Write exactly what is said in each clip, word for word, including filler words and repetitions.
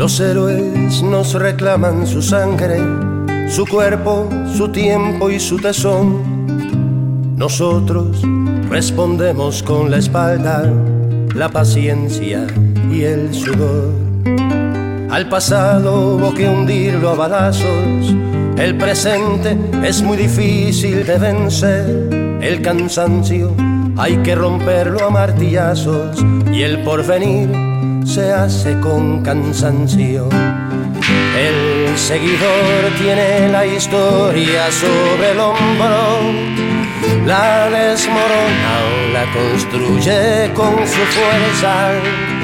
Los héroes nos reclaman su sangre, su cuerpo, su tiempo y su tesón. Nosotros respondemos con la espalda, la paciencia y el sudor. Al pasado hubo que hundirlo a balazos, el presente es muy difícil de vencer. El cansancio hay que romperlo a martillazos y el porvenir se hace con cansancio. El seguidor tiene la historia sobre el hombro, la desmorona o la construye con su fuerza.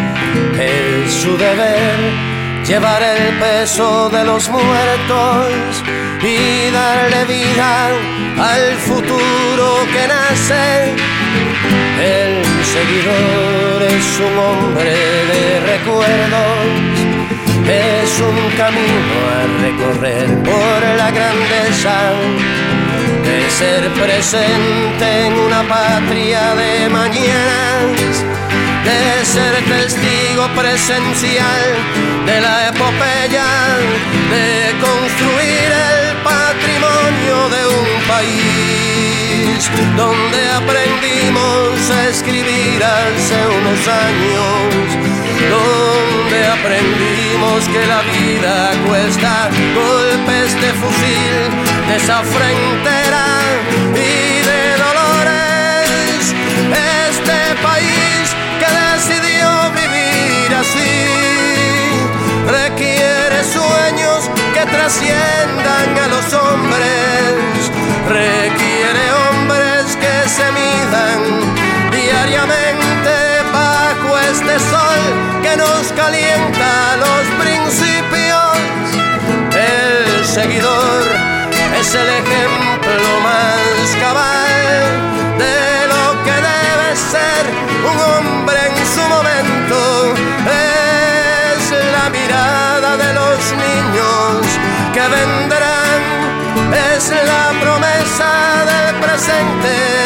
Es su deber llevar el peso de los muertos y darle vida al futuro que nace. El seguidor es un hombre de recuerdos, es un camino a recorrer por la grandeza de ser presente en una patria de mañanas, de ser testigo presencial de la epopeya, de construir el patrimonio de un país donde aprendimos a escribir hace unos años, donde aprendimos que la vida cuesta golpes de fusil, de esa frontera y de dolores. Este país que decidió vivir así requiere sueños que trasciendan a los hombres, requiere hombres que se midan diariamente bajo este sol que nos calienta los principios. El seguidor es el ejemplo más cabal de lo que debe ser un hombre en su momento. Es la mirada de los niños que vendrán, es la promesa del presente.